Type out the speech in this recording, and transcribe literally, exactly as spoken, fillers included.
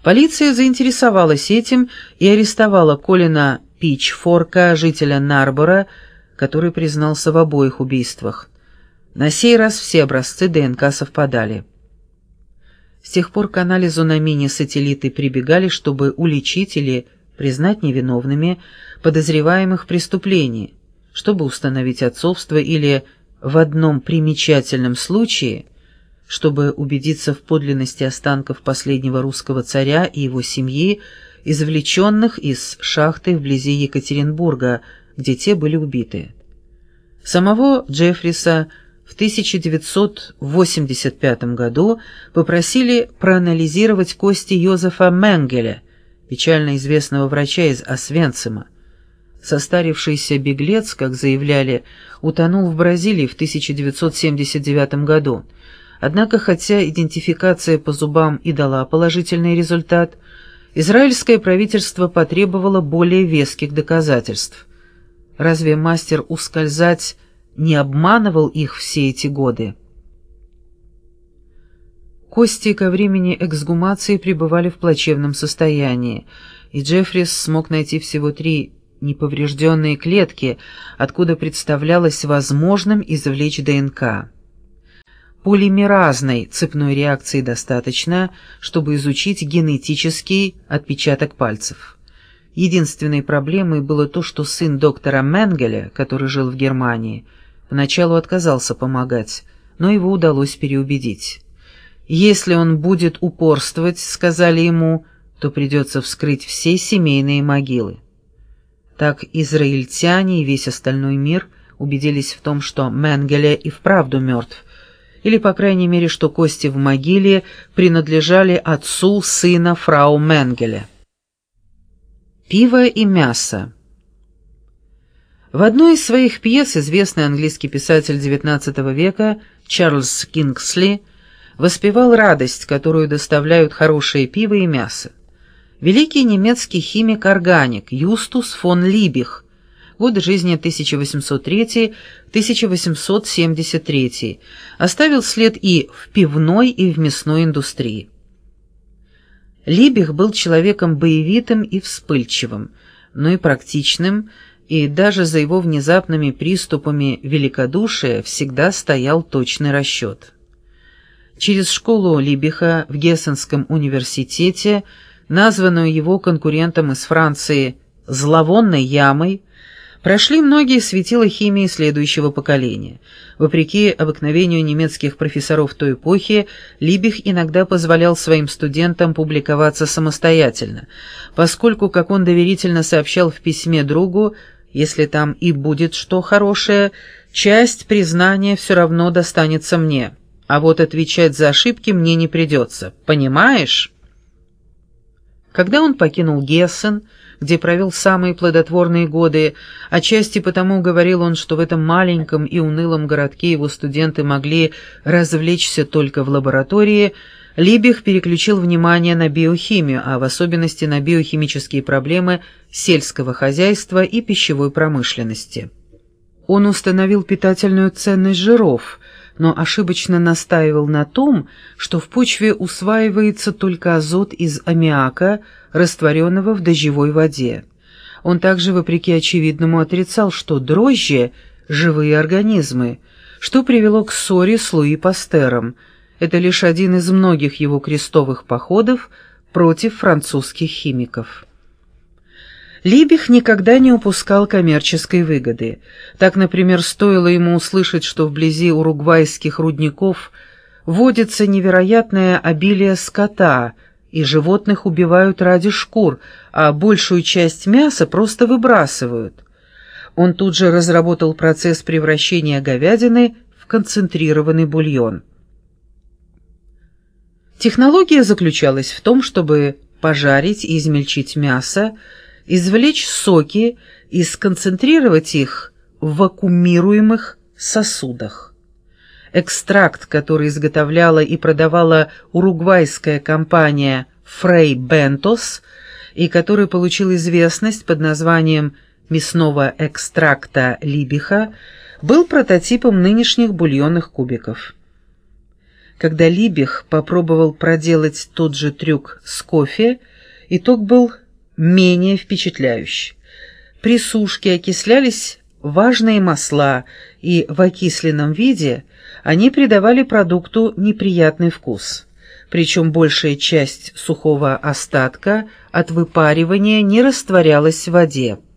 Полиция заинтересовалась этим и арестовала Колина Пичфорка, жителя Нарбора, который признался в обоих убийствах. На сей раз все образцы ДНК совпадали. С тех пор к анализу на мини-сателлиты прибегали, чтобы уличить или признать невиновными подозреваемых в преступлении, чтобы установить отцовство или, в одном примечательном случае, чтобы убедиться в подлинности останков последнего русского царя и его семьи, извлеченных из шахты вблизи Екатеринбурга, где те были убиты. Самого Джеффриса в тысяча девятьсот восемьдесят пятом году попросили проанализировать кости Йозефа Менгеля, печально известного врача из Освенцима. Состарившийся беглец, как заявляли, утонул в Бразилии в тысяча девятьсот семьдесят девятом году. Однако, хотя идентификация по зубам и дала положительный результат, израильское правительство потребовало более веских доказательств. Разве мастер ускользать не обманывал их все эти годы? Кости ко времени эксгумации пребывали в плачевном состоянии, и Джеффрис смог найти всего три неповрежденные клетки, откуда представлялось возможным извлечь ДНК. Полимеразной цепной реакции достаточно, чтобы изучить генетический отпечаток пальцев. Единственной проблемой было то, что сын доктора Менгеля, который жил в Германии, поначалу отказался помогать, но его удалось переубедить. Если он будет упорствовать, сказали ему, то придется вскрыть все семейные могилы. Так израильтяне и весь остальной мир убедились в том, что Менгеле и вправду мертв, или, по крайней мере, что кости в могиле принадлежали отцу сына фрау Менгеля. Пиво и мясо. В одной из своих пьес известный английский писатель девятнадцатого века Чарльз Кингсли воспевал радость, которую доставляют хорошее пиво и мясо. Великий немецкий химик-органик Юстус фон Либих, годы жизни тысяча восемьсот третий — тысяча восемьсот семьдесят третий, оставил след и в пивной, и в мясной индустрии. Либих был человеком боевитым и вспыльчивым, но и практичным, и даже за его внезапными приступами великодушия всегда стоял точный расчет. Через школу Либиха в Гессенском университете, названную его конкурентом из Франции «зловонной ямой», прошли многие светила химии следующего поколения. Вопреки обыкновению немецких профессоров той эпохи, Либих иногда позволял своим студентам публиковаться самостоятельно, поскольку, как он доверительно сообщал в письме другу, если там и будет что хорошее, часть признания все равно достанется мне, а вот отвечать за ошибки мне не придется. Понимаешь? Когда он покинул Гессен, где провел самые плодотворные годы, отчасти потому говорил он, что в этом маленьком и унылом городке его студенты могли развлечься только в лаборатории, Либих переключил внимание на биохимию, а в особенности на биохимические проблемы сельского хозяйства и пищевой промышленности. Он установил питательную ценность жиров, но ошибочно настаивал на том, что в почве усваивается только азот из аммиака, растворенного в дождевой воде. Он также, вопреки очевидному, отрицал, что дрожжи – живые организмы, что привело к ссоре с Луи Пастером. Это лишь один из многих его крестовых походов против французских химиков. Либих никогда не упускал коммерческой выгоды. Так, например, стоило ему услышать, что вблизи уругвайских рудников водится невероятное обилие скота, и животных убивают ради шкур, а большую часть мяса просто выбрасывают. Он тут же разработал процесс превращения говядины в концентрированный бульон. Технология заключалась в том, чтобы пожарить и измельчить мясо, извлечь соки и сконцентрировать их в вакуумируемых сосудах. Экстракт, который изготовляла и продавала уругвайская компания Фрей Бентос и который получил известность под названием мясного экстракта Либиха, был прототипом нынешних бульонных кубиков. Когда Либих попробовал проделать тот же трюк с кофе, итог был менее впечатляющий. При сушке окислялись важные масла, и в окисленном виде они придавали продукту неприятный вкус. Причем большая часть сухого остатка от выпаривания не растворялась в воде.